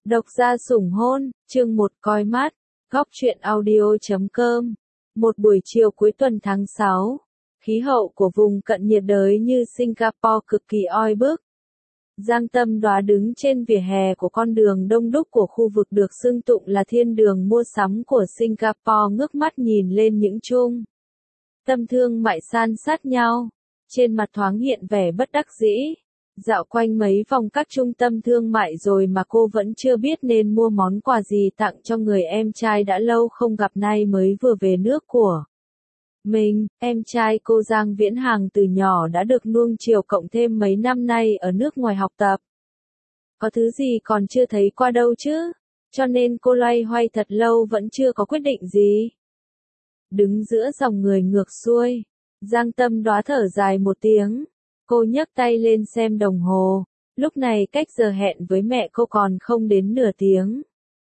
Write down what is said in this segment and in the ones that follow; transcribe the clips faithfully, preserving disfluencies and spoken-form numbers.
Độc gia sủng hôn, chương một coi mắt, góc truyện audio chấm com. Một buổi chiều cuối tuần tháng sáu, khí hậu của vùng cận nhiệt đới như Singapore cực kỳ oi bức. Giang Tâm Đoá đứng trên vỉa hè của con đường đông đúc của khu vực được xưng tụng là thiên đường mua sắm của Singapore, ngước mắt nhìn lên những trung tâm thương mại san sát nhau. Trên mặt thoáng hiện vẻ bất đắc dĩ. Dạo quanh mấy vòng các trung tâm thương mại rồi mà cô vẫn chưa biết nên mua món quà gì tặng cho người em trai đã lâu không gặp, nay mới vừa về nước của mình. Em trai cô Giang Viễn Hàng từ nhỏ đã được nuông chiều, cộng thêm mấy năm nay ở nước ngoài học tập. Có thứ gì còn chưa thấy qua đâu chứ, cho nên cô loay hoay thật lâu vẫn chưa có quyết định gì. Đứng giữa dòng người ngược xuôi, Giang Tâm Đoá thở dài một tiếng. Cô nhấc tay lên xem đồng hồ, lúc này cách giờ hẹn với mẹ cô còn không đến nửa tiếng.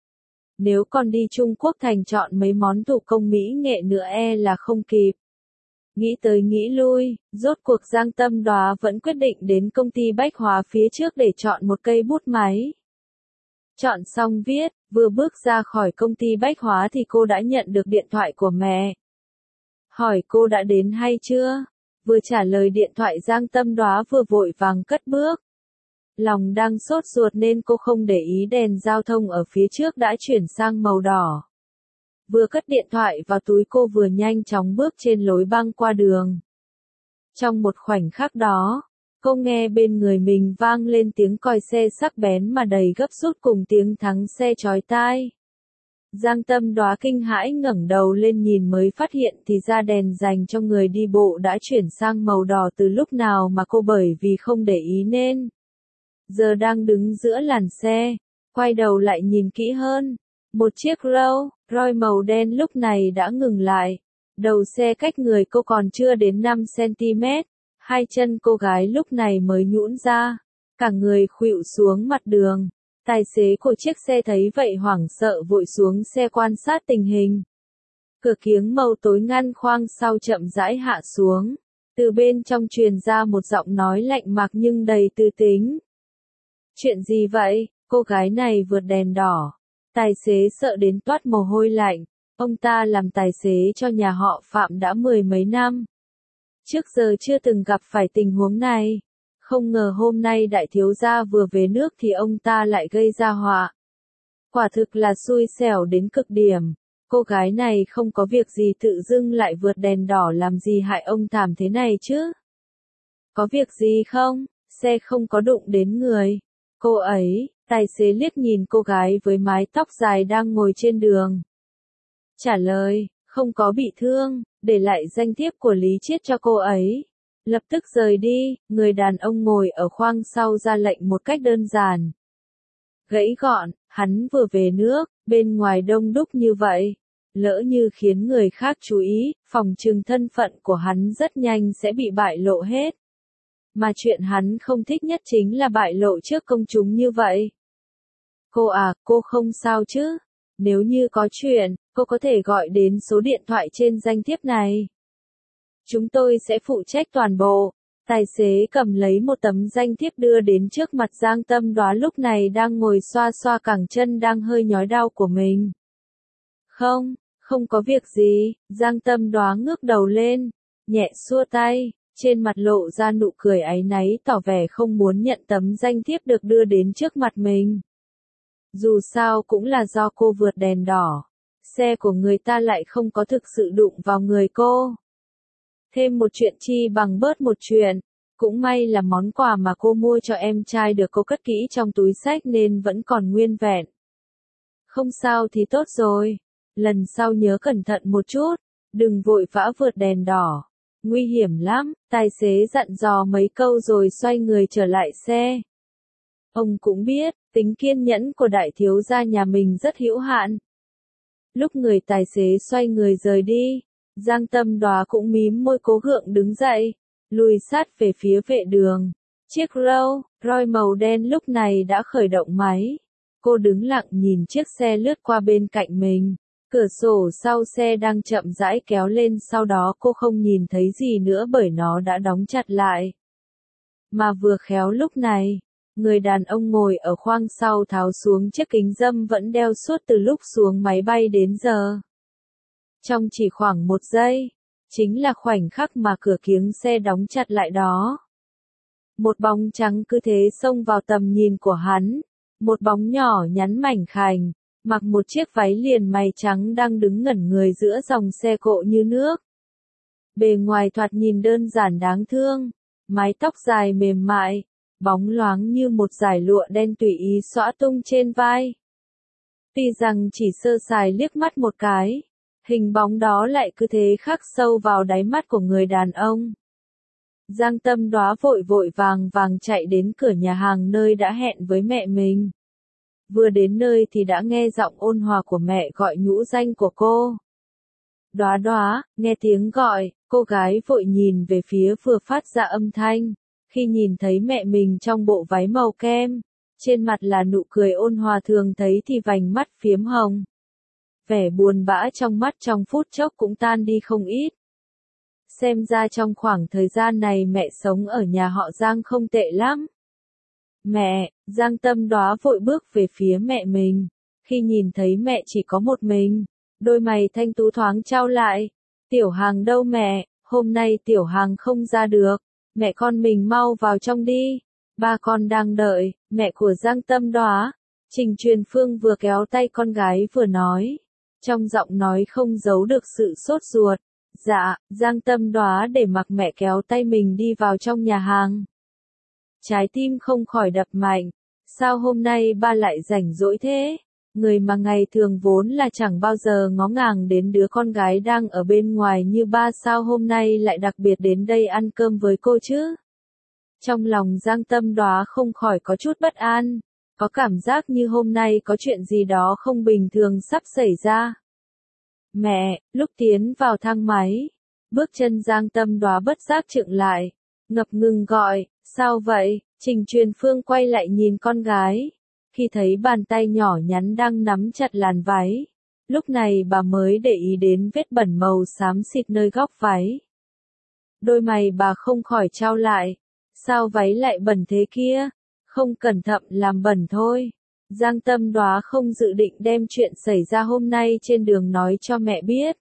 Nếu còn đi Trung Quốc thành chọn mấy món thủ công mỹ nghệ nữa e là không kịp. Nghĩ tới nghĩ lui, rốt cuộc Giang Tâm Đoá vẫn quyết định đến công ty bách hóa phía trước để chọn một cây bút máy. Chọn xong viết, vừa bước ra khỏi công ty bách hóa thì cô đã nhận được điện thoại của mẹ. Hỏi cô đã đến hay chưa? Vừa trả lời điện thoại, Giang Tâm Đoá vừa vội vàng cất bước. Lòng đang sốt ruột nên cô không để ý đèn giao thông ở phía trước đã chuyển sang màu đỏ. Vừa cất điện thoại vào túi, cô vừa nhanh chóng bước trên lối băng qua đường. Trong một khoảnh khắc đó, cô nghe bên người mình vang lên tiếng còi xe sắc bén mà đầy gấp rút cùng tiếng thắng xe chói tai. Giang Tâm Đoá kinh hãi ngẩng đầu lên nhìn mới phát hiện thì ra đèn dành cho người đi bộ đã chuyển sang màu đỏ từ lúc nào mà cô bởi vì không để ý nên giờ đang đứng giữa làn xe, quay đầu lại nhìn kỹ hơn. Một chiếc Rolls Royce màu đen lúc này đã ngừng lại. Đầu xe cách người cô còn chưa đến năm xăng-ti-mét, hai chân cô gái lúc này mới nhũn ra, cả người khuỵu xuống mặt đường. Tài xế của chiếc xe thấy vậy hoảng sợ vội xuống xe quan sát tình hình. Cửa kiếng màu tối ngăn khoang sau chậm rãi hạ xuống. Từ bên trong truyền ra một giọng nói lạnh mặc nhưng đầy tư tính. Chuyện gì vậy? Cô gái này vượt đèn đỏ. Tài xế sợ đến toát mồ hôi lạnh. Ông ta làm tài xế cho nhà họ Phạm đã mười mấy năm. Trước giờ chưa từng gặp phải tình huống này. Không ngờ hôm nay đại thiếu gia vừa về nước thì ông ta lại gây ra họa. Quả thực là xui xẻo đến cực điểm. Cô gái này không có việc gì tự dưng lại vượt đèn đỏ làm gì hại ông thảm thế này chứ? Có việc gì không? Xe không có đụng đến người. Cô ấy, tài xế liếc nhìn cô gái với mái tóc dài đang ngồi trên đường. Trả lời, không có bị thương, để lại danh thiếp của Lý Chiết cho cô ấy. Lập tức rời đi, người đàn ông ngồi ở khoang sau ra lệnh một cách đơn giản. Gãy gọn, hắn vừa về nước, bên ngoài đông đúc như vậy. Lỡ như khiến người khác chú ý, phòng trừng thân phận của hắn rất nhanh sẽ bị bại lộ hết. Mà chuyện hắn không thích nhất chính là bại lộ trước công chúng như vậy. Cô à, cô không sao chứ? Nếu như có chuyện, cô có thể gọi đến số điện thoại trên danh thiếp này. Chúng tôi sẽ phụ trách toàn bộ. Tài xế cầm lấy một tấm danh thiếp đưa đến trước mặt Giang Tâm Đoá lúc này đang ngồi xoa xoa cẳng chân đang hơi nhói đau của mình. Không, không có việc gì. Giang Tâm Đoá ngước đầu lên, nhẹ xua tay, trên mặt lộ ra nụ cười áy náy tỏ vẻ không muốn nhận tấm danh thiếp được đưa đến trước mặt mình. Dù sao cũng là do cô vượt đèn đỏ. Xe của người ta lại không có thực sự đụng vào người cô. Thêm một chuyện chi bằng bớt một chuyện. Cũng may là món quà mà cô mua cho em trai được cô cất kỹ trong túi xách nên vẫn còn nguyên vẹn. Không sao thì tốt rồi. Lần sau nhớ cẩn thận một chút. Đừng vội vã vượt đèn đỏ. Nguy hiểm lắm. Tài xế dặn dò mấy câu rồi xoay người trở lại xe. Ông cũng biết, tính kiên nhẫn của đại thiếu gia nhà mình rất hữu hạn. Lúc người tài xế xoay người rời đi, Giang Tâm Đoá cũng mím môi cố gượng đứng dậy, lùi sát về phía vệ đường. Chiếc Rolls Royce màu đen lúc này đã khởi động máy. Cô đứng lặng nhìn chiếc xe lướt qua bên cạnh mình. Cửa sổ sau xe đang chậm rãi kéo lên, sau đó cô không nhìn thấy gì nữa bởi nó đã đóng chặt lại. Mà vừa khéo lúc này, Người đàn ông ngồi ở khoang sau tháo xuống chiếc kính râm vẫn đeo suốt từ lúc xuống máy bay đến giờ. Trong chỉ khoảng một giây, chính là khoảnh khắc mà cửa kiếng xe đóng chặt lại đó. Một bóng trắng cứ thế xông vào tầm nhìn của hắn, một bóng nhỏ nhắn mảnh khảnh, mặc một chiếc váy liền mày trắng đang đứng ngẩn người giữa dòng xe cộ như nước. Bề ngoài thoạt nhìn đơn giản đáng thương, mái tóc dài mềm mại, bóng loáng như một dải lụa đen tùy ý xõa tung trên vai. Tuy rằng chỉ sơ sài liếc mắt một cái, hình bóng đó lại cứ thế khắc sâu vào đáy mắt của người đàn ông. Giang Tâm Đóa vội vội vàng vàng chạy đến cửa nhà hàng nơi đã hẹn với mẹ mình. Vừa đến nơi thì đã nghe giọng ôn hòa của mẹ gọi nhũ danh của cô. Đóa Đóa, nghe tiếng gọi, cô gái vội nhìn về phía vừa phát ra âm thanh. Khi nhìn thấy mẹ mình trong bộ váy màu kem, trên mặt là nụ cười ôn hòa thường thấy thì vành mắt phiếm hồng. Vẻ buồn bã trong mắt trong phút chốc cũng tan đi không ít. Xem ra trong khoảng thời gian này mẹ sống ở nhà họ Giang không tệ lắm. Mẹ, Giang Tâm Đóa vội bước về phía mẹ mình. Khi nhìn thấy mẹ chỉ có một mình, đôi mày thanh tú thoáng chau lại. Tiểu Hằng đâu mẹ, hôm nay Tiểu Hằng không ra được. Mẹ con mình mau vào trong đi. Ba con đang đợi, mẹ của Giang Tâm Đóa. Trình Truyền Phương vừa kéo tay con gái vừa nói. Trong giọng nói không giấu được sự sốt ruột. Dạ, Giang Tâm Đóa để mặc mẹ kéo tay mình đi vào trong nhà hàng. Trái tim không khỏi đập mạnh. Sao hôm nay ba lại rảnh rỗi thế? Người mà ngày thường vốn là chẳng bao giờ ngó ngàng đến đứa con gái đang ở bên ngoài như ba sao hôm nay lại đặc biệt đến đây ăn cơm với cô chứ? Trong lòng Giang Tâm Đóa không khỏi có chút bất an, có cảm giác như hôm nay có chuyện gì đó không bình thường sắp xảy ra. Mẹ, lúc tiến vào thang máy, bước chân Giang Tâm Đóa bất giác chững lại, ngập ngừng gọi, sao vậy? Trình Truyền Phương quay lại nhìn con gái. Khi thấy bàn tay nhỏ nhắn đang nắm chặt làn váy, lúc này bà mới để ý đến vết bẩn màu xám xịt nơi góc váy. Đôi mày bà không khỏi chau lại, sao váy lại bẩn thế kia? Không cẩn thận làm bẩn thôi. Giang Tâm Đóa không dự định đem chuyện xảy ra hôm nay trên đường nói cho mẹ biết.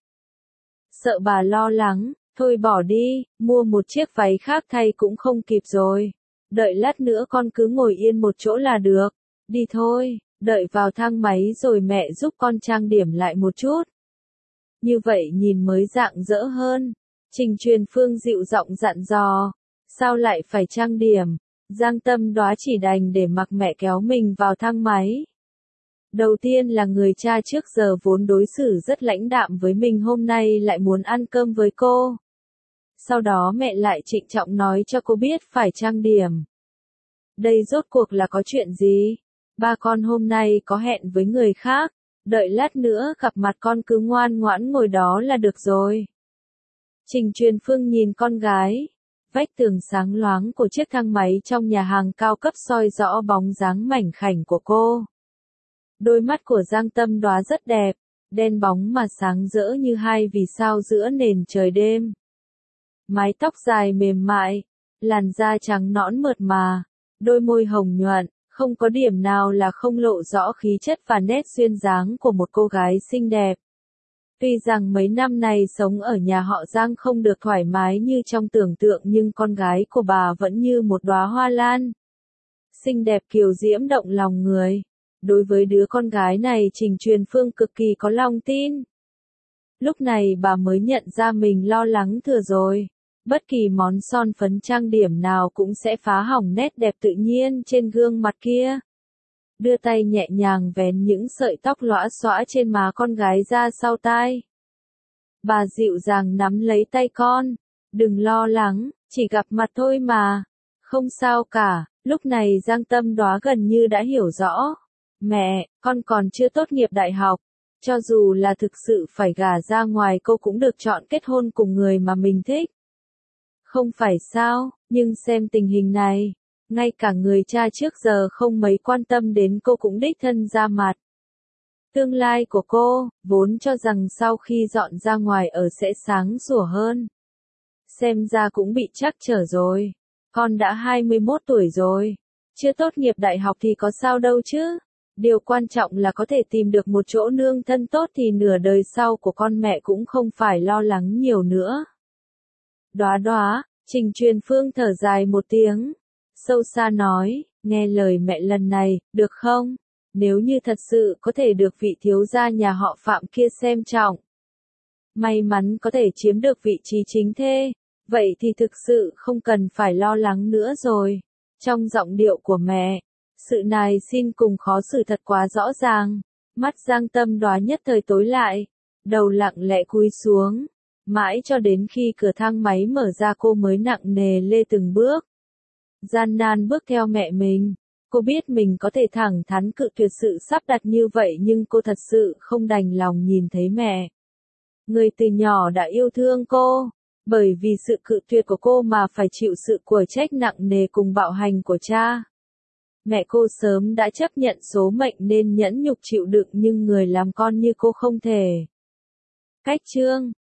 Sợ bà lo lắng, thôi bỏ đi, mua một chiếc váy khác thay cũng không kịp rồi. Đợi lát nữa con cứ ngồi yên một chỗ là được. Đi thôi, đợi vào thang máy rồi mẹ giúp con trang điểm lại một chút. Như vậy nhìn mới rạng rỡ hơn. Trình Truyền Phương dịu giọng dặn dò. Sao lại phải trang điểm? Giang Tâm Đóa chỉ đành để mặc mẹ kéo mình vào thang máy. Đầu tiên là người cha trước giờ vốn đối xử rất lãnh đạm với mình hôm nay lại muốn ăn cơm với cô. Sau đó mẹ lại trịnh trọng nói cho cô biết phải trang điểm. Đây rốt cuộc là có chuyện gì? Ba con hôm nay có hẹn với người khác, đợi lát nữa gặp mặt con cứ ngoan ngoãn ngồi đó là được rồi. Trình Truyền Phương nhìn con gái. Vách tường sáng loáng của chiếc thang máy trong nhà hàng cao cấp soi rõ bóng dáng mảnh khảnh của cô. Đôi mắt của Giang Tâm Đóa rất đẹp, đen bóng mà sáng rỡ như hai vì sao giữa nền trời đêm. Mái tóc dài mềm mại, làn da trắng nõn mượt mà, đôi môi hồng nhuận, không có điểm nào là không lộ rõ khí chất và nét duyên dáng của một cô gái xinh đẹp. Tuy rằng mấy năm này sống ở nhà họ Giang không được thoải mái như trong tưởng tượng nhưng con gái của bà vẫn như một đóa hoa lan. Xinh đẹp kiều diễm động lòng người. Đối với đứa con gái này Trình Truyền Phương cực kỳ có lòng tin. Lúc này bà mới nhận ra mình lo lắng thừa rồi. Bất kỳ món son phấn trang điểm nào cũng sẽ phá hỏng nét đẹp tự nhiên trên gương mặt kia. Đưa tay nhẹ nhàng vén những sợi tóc lõa xõa trên má con gái ra sau tai. Bà dịu dàng nắm lấy tay con. Đừng lo lắng, chỉ gặp mặt thôi mà. Không sao cả, lúc này Giang Tâm Đóa gần như đã hiểu rõ. Mẹ, con còn chưa tốt nghiệp đại học. Cho dù là thực sự phải gả ra ngoài cô cũng được chọn kết hôn cùng người mà mình thích. Không phải sao, nhưng xem tình hình này. Ngay cả người cha trước giờ không mấy quan tâm đến cô cũng đích thân ra mặt. Tương lai của cô, vốn cho rằng sau khi dọn ra ngoài ở sẽ sáng sủa hơn. Xem ra cũng bị trắc trở rồi. Con đã hai mươi mốt tuổi rồi. Chưa tốt nghiệp đại học thì có sao đâu chứ. Điều quan trọng là có thể tìm được một chỗ nương thân tốt thì nửa đời sau của con mẹ cũng không phải lo lắng nhiều nữa. Đóa đóa, Trình Truyền Phương thở dài một tiếng. Sâu xa nói, nghe lời mẹ lần này, được không? Nếu như thật sự có thể được vị thiếu gia nhà họ Phạm kia xem trọng. May mắn có thể chiếm được vị trí chính thê. Vậy thì thực sự không cần phải lo lắng nữa rồi. Trong giọng điệu của mẹ, sự nài xin cùng khó xử thật quá rõ ràng. Mắt Giang Tâm Đóa nhất thời tối lại. Đầu lặng lẽ cúi xuống. Mãi cho đến khi cửa thang máy mở ra cô mới nặng nề lê từng bước. Gian nan bước theo mẹ mình. Cô biết mình có thể thẳng thắn cự tuyệt sự sắp đặt như vậy nhưng cô thật sự không đành lòng nhìn thấy mẹ. Người từ nhỏ đã yêu thương cô. Bởi vì sự cự tuyệt của cô mà phải chịu sự quở trách nặng nề cùng bạo hành của cha. Mẹ cô sớm đã chấp nhận số mệnh nên nhẫn nhục chịu đựng nhưng người làm con như cô không thể. Cách chương